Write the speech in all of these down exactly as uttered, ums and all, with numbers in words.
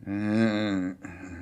Uh,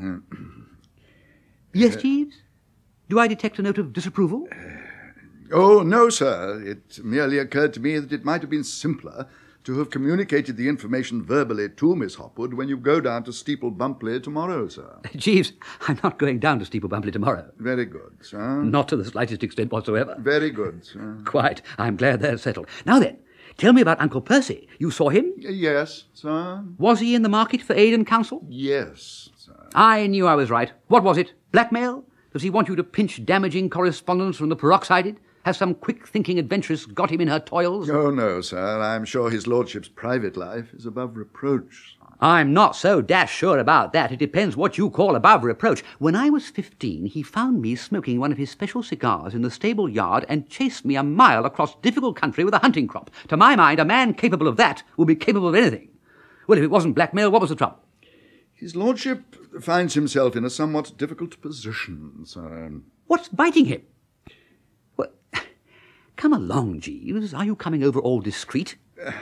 yes, Jeeves? Do I detect a note of disapproval? Oh, no, sir. It merely occurred to me that it might have been simpler to have communicated the information verbally to Miss Hopwood when you go down to Steeple Bumpley tomorrow, sir. Jeeves, I'm not going down to Steeple Bumpley tomorrow. Very good, sir. Not to the slightest extent whatsoever. Very good, sir. Quite. I'm glad they're settled. Now then, tell me about Uncle Percy. You saw him? Yes, sir. Was he in the market for aid and counsel? Yes, sir. I knew I was right. What was it? Blackmail? Does he want you to pinch damaging correspondence from the peroxided? Has some quick-thinking adventuress got him in her toils? Oh, no, sir. I'm sure his lordship's private life is above reproach. I'm not so dash sure about that. It depends what you call above reproach. When I was fifteen, he found me smoking one of his special cigars in the stable yard and chased me a mile across difficult country with a hunting crop. To my mind, a man capable of that would be capable of anything. Well, if it wasn't blackmail, what was the trouble? His lordship finds himself in a somewhat difficult position, sir. What's biting him? Well, come along, Jeeves. Are you coming over all discreet?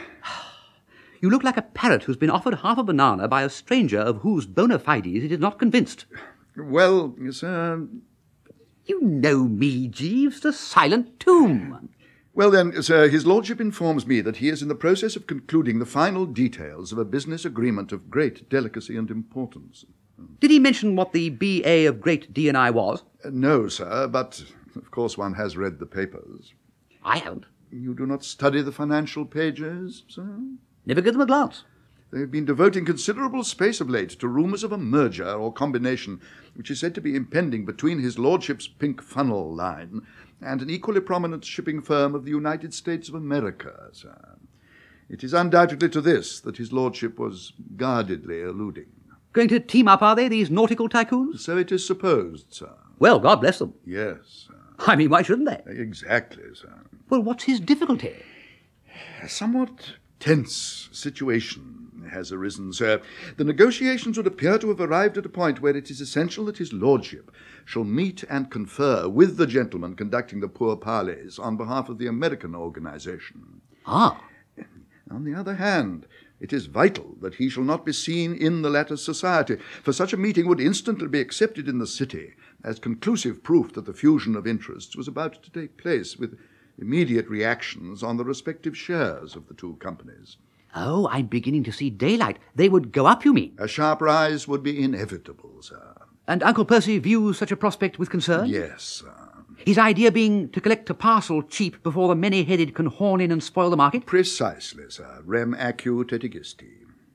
You look like a parrot who's been offered half a banana by a stranger of whose bona fides it is not convinced. Well, sir... You know me, Jeeves, the silent tomb. Well, then, sir, his lordship informs me that he is in the process of concluding the final details of a business agreement of great delicacy and importance. Did he mention what the B A of Great D and I was? Uh, no, sir, but of course one has read the papers. I haven't. You do not study the financial pages, sir? Never give them a glance. They've been devoting considerable space of late to rumours of a merger or combination which is said to be impending between his lordship's Pink Funnel line and an equally prominent shipping firm of the United States of America, sir. It is undoubtedly to this that his lordship was guardedly alluding. Going to team up, are they, these nautical tycoons? So it is supposed, sir. Well, God bless them. Yes, sir. I mean, why shouldn't they? Exactly, sir. Well, what's his difficulty? A somewhat tense situation has arisen, sir. The negotiations would appear to have arrived at a point where it is essential that his lordship shall meet and confer with the gentleman conducting the pourparlers on behalf of the American organization. Ah. On the other hand, it is vital that he shall not be seen in the latter's society, for such a meeting would instantly be accepted in the city as conclusive proof that the fusion of interests was about to take place, with immediate reactions on the respective shares of the two companies. Oh, I'm beginning to see daylight. They would go up, you mean? A sharp rise would be inevitable, sir. And Uncle Percy views such a prospect with concern? Yes, sir. His idea being to collect a parcel cheap before the many-headed can horn in and spoil the market? Precisely, sir. Rem acu tetigisti.